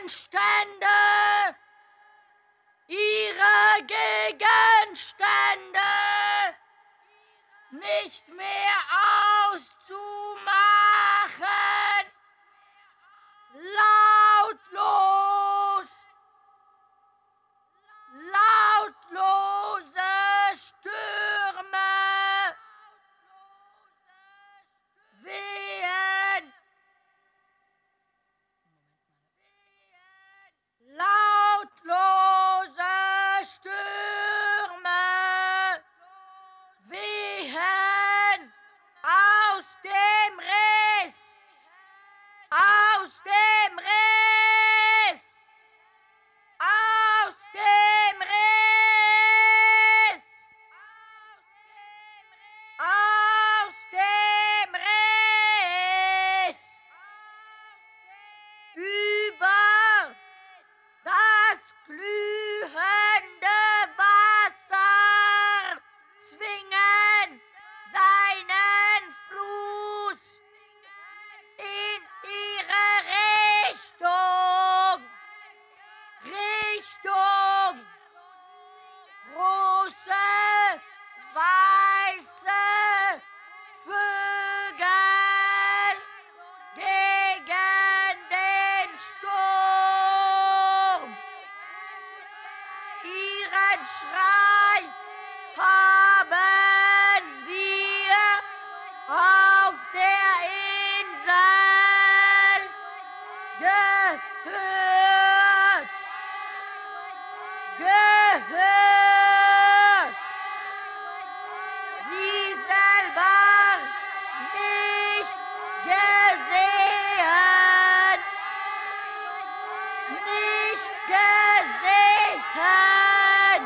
Gegenstände, ihre Gegenstände nicht mehr auszumachen, lautlos, lautlose Stürme wehen, lautlose Stürme wehen aus dem Riss, aus dem Riss, aus dem Riss, aus dem Riss, über das glühende Wasser zwingen seinen Fluss in ihre Richtung, Richtung, große, weiße Vögel gegen den Sturm. Ihren Schrei haben wir auf der Insel gehört, gehört. Sie selber nicht gesehen, nicht gesehen.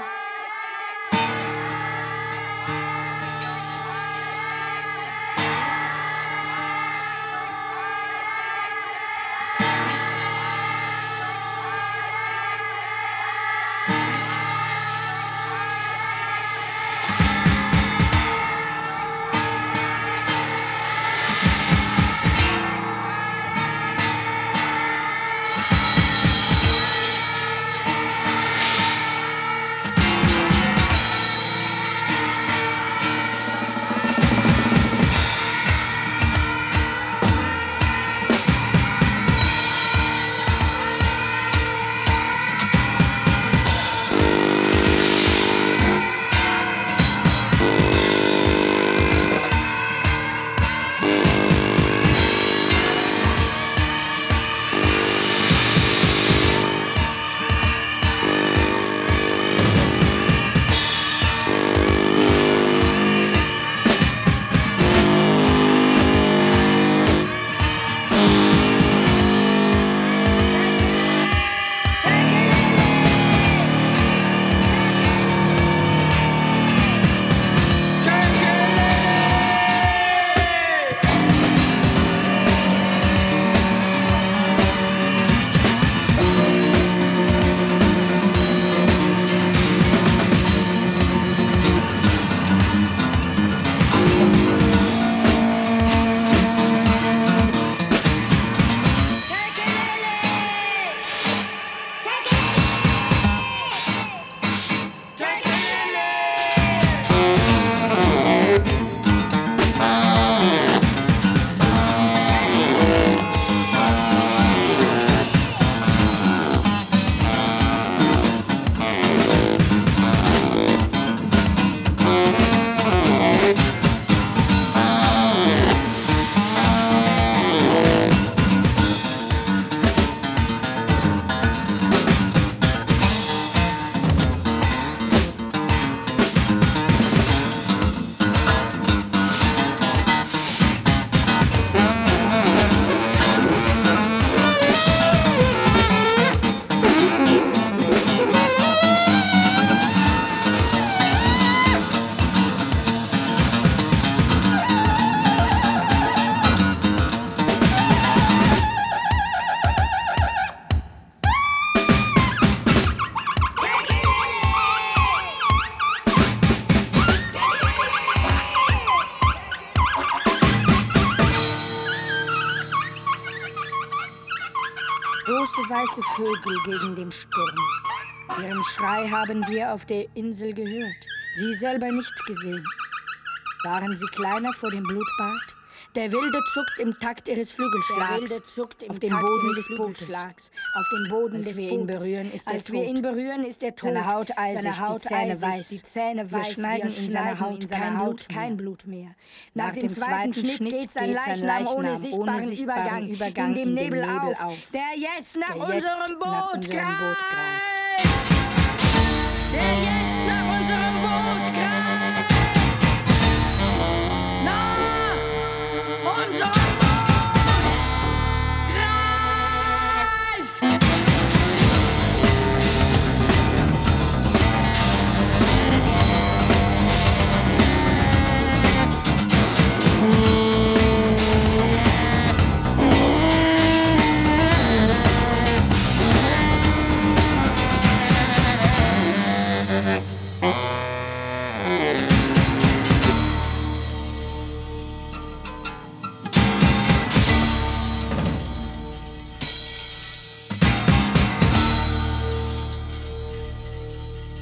Große weiße Vögel gegen den Sturm. Ihren Schrei haben wir auf der Insel gehört, sie selber nicht gesehen. Waren sie kleiner vor dem Blutbad? Der Wilde zuckt im Takt ihres Flügelschlags auf dem Boden des Bootes. Als wir ihn berühren, ist er tot. Seine Haut eisig, die Zähne weiß. Wir schneiden in seiner Haut kein Blut mehr. Nach dem zweiten Schnitt geht sein Leichnam ohne sichtbaren Übergang in dem Nebel auf, der jetzt nach unserem Boot greift. Der jetzt